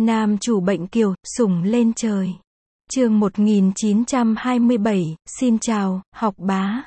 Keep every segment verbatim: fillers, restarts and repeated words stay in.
Nam chủ bệnh kiều, sủng lên trời. Chương một nghìn chín trăm hai mươi bảy, xin chào, học bá.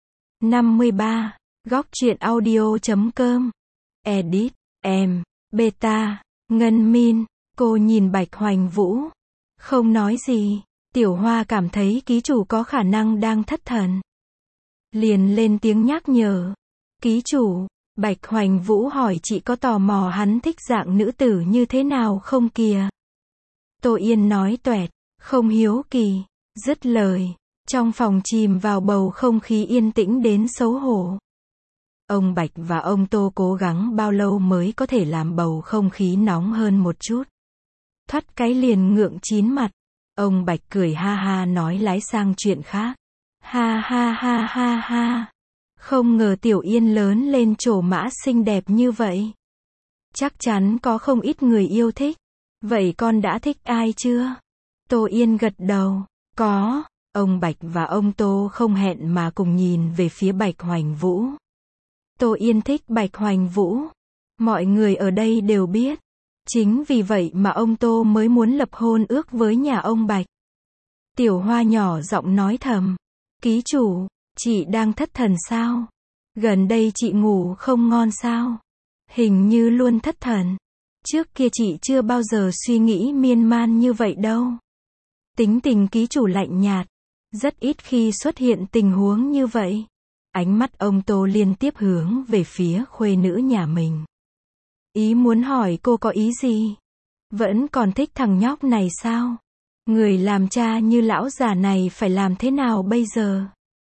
năm mươi ba, góc truyện audio chấm com. Edit, em, beta, Ngân Min, cô nhìn Bạch Hoành Vũ. Không nói gì, Tiểu Hoa cảm thấy ký chủ có khả năng đang thất thần. Liền lên tiếng nhắc nhở. Ký chủ, Bạch Hoành Vũ hỏi chị có tò mò hắn thích dạng nữ tử như thế nào không kìa. Tô Yên nói toẹt, không hiếu kỳ, dứt lời. Trong phòng chìm vào bầu không khí yên tĩnh đến xấu hổ. Ông Bạch và ông Tô cố gắng bao lâu mới có thể làm bầu không khí nóng hơn một chút. Thoát cái liền ngượng chín mặt. Ông Bạch cười ha ha nói lái sang chuyện khác. Ha ha ha ha ha. Không ngờ Tiểu Yên lớn lên trổ mã xinh đẹp như vậy. Chắc chắn có không ít người yêu thích. Vậy con đã thích ai chưa? Tô Yên gật đầu. Có. Ông Bạch và ông Tô không hẹn mà cùng nhìn về phía Bạch Hoành Vũ. Tô Yên thích Bạch Hoành Vũ. Mọi người ở đây đều biết. Chính vì vậy mà ông Tô mới muốn lập hôn ước với nhà ông Bạch. Tiểu Hoa nhỏ giọng nói thầm. Ký chủ, chị đang thất thần sao? Gần đây chị ngủ không ngon sao? Hình như luôn thất thần. Trước kia chị chưa bao giờ suy nghĩ miên man như vậy đâu. Tính tình ký chủ lạnh nhạt. Rất ít khi xuất hiện tình huống như vậy. Ánh mắt ông Tô liên tiếp hướng về phía khuê nữ nhà mình. Ý muốn hỏi cô có ý gì? Vẫn còn thích thằng nhóc này sao? Người làm cha như lão già này phải làm thế nào bây giờ?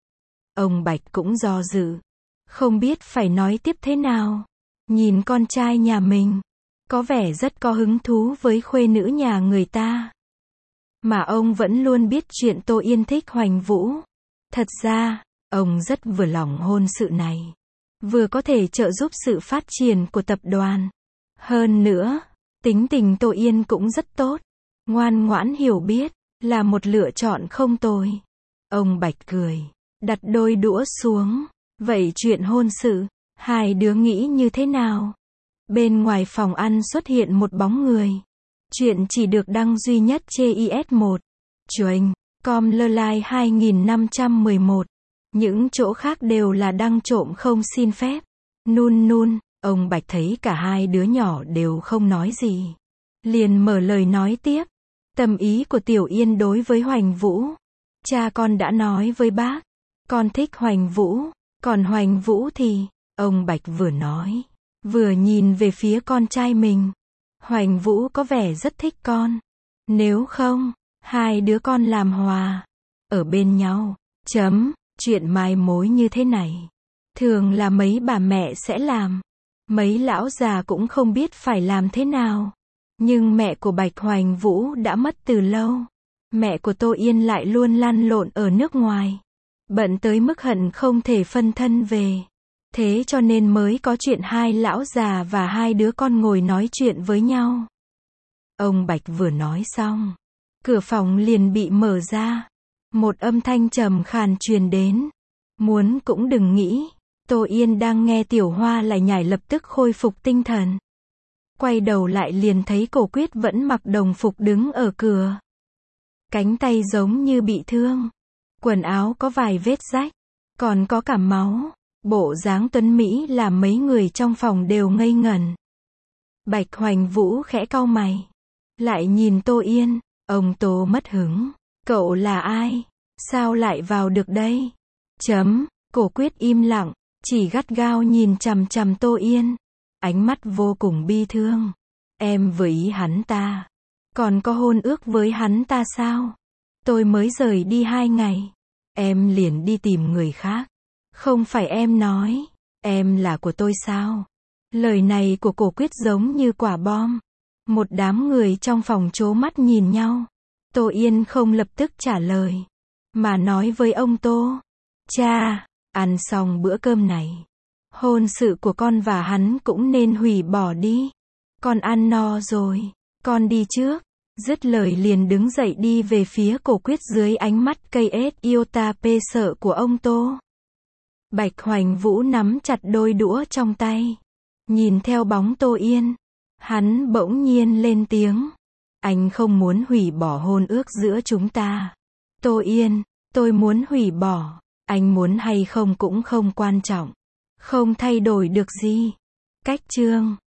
Ông Bạch cũng do dự. Không biết phải nói tiếp thế nào. Nhìn con trai nhà mình. Có vẻ rất có hứng thú với khuê nữ nhà người ta. Mà ông vẫn luôn biết chuyện Tô Yên thích Hoành Vũ. Thật ra, ông rất vừa lòng hôn sự này. Vừa có thể trợ giúp sự phát triển của tập đoàn. Hơn nữa, tính tình Tô Yên cũng rất tốt. Ngoan ngoãn hiểu biết, là một lựa chọn không tồi. Ông Bạch cười, đặt đôi đũa xuống. Vậy chuyện hôn sự, hai đứa nghĩ như thế nào? Bên ngoài phòng ăn xuất hiện một bóng người. Chuyện chỉ được đăng duy nhất trên i ét một. Chuềnh, com lơ lai hai nghìn năm trăm mười một. Những chỗ khác đều là đăng trộm không xin phép. Nun nun, ông Bạch thấy cả hai đứa nhỏ đều không nói gì. Liền mở lời nói tiếp. Tâm ý của Tiểu Yên đối với Hoành Vũ. Cha con đã nói với bác. Con thích Hoành Vũ. Còn Hoành Vũ thì, ông Bạch vừa nói, vừa nhìn về phía con trai mình. Hoành Vũ có vẻ rất thích con. Nếu không, hai đứa con làm hòa. Ở bên nhau. Chấm. Chuyện mai mối như thế này. Thường là mấy bà mẹ sẽ làm. Mấy lão già cũng không biết phải làm thế nào. Nhưng mẹ của Bạch Hoành Vũ đã mất từ lâu. Mẹ của Tô Yên lại luôn lăn lộn ở nước ngoài. Bận tới mức hận không thể phân thân về. Thế cho nên mới có chuyện hai lão già và hai đứa con ngồi nói chuyện với nhau. Ông Bạch vừa nói xong. Cửa phòng liền bị mở ra. Một âm thanh trầm khàn truyền đến. Muốn cũng đừng nghĩ. Tô Yên đang nghe Tiểu Hoa lại nhảy lập tức khôi phục tinh thần. Quay đầu lại liền thấy Cổ Quyết vẫn mặc đồng phục đứng ở cửa. Cánh tay giống như bị thương. Quần áo có vài vết rách. Còn có cả máu. Bộ dáng tuấn Mỹ làm mấy người trong phòng đều ngây ngẩn. Bạch Hoành Vũ khẽ cau mày. Lại nhìn Tô Yên. Ông Tô mất hứng. Cậu là ai? Sao lại vào được đây? Chấm. Cổ Quyết im lặng. Chỉ gắt gao nhìn chằm chằm Tô Yên. Ánh mắt vô cùng bi thương. Em vừa ý hắn ta. Còn có hôn ước với hắn ta sao? Tôi mới rời đi hai ngày. Em liền đi tìm người khác. Không phải em nói. Em là của tôi sao? Lời này của Cổ Quyết giống như quả bom. Một đám người trong phòng trố mắt nhìn nhau. Tô Yên không lập tức trả lời. Mà nói với ông Tô. Cha, ăn xong bữa cơm này. Hôn sự của con và hắn cũng nên hủy bỏ đi. Con ăn no rồi. Con đi trước. Dứt lời liền đứng dậy đi về phía Cổ Quyết dưới ánh mắt cây ết iota pê sợ của ông Tô. Bạch Hoành Vũ nắm chặt đôi đũa trong tay. Nhìn theo bóng Tô Yên. Hắn bỗng nhiên lên tiếng. Anh không muốn hủy bỏ hôn ước giữa chúng ta. Tô Yên, tôi muốn hủy bỏ. Anh muốn hay không cũng không quan trọng. Không thay đổi được gì. Cách chương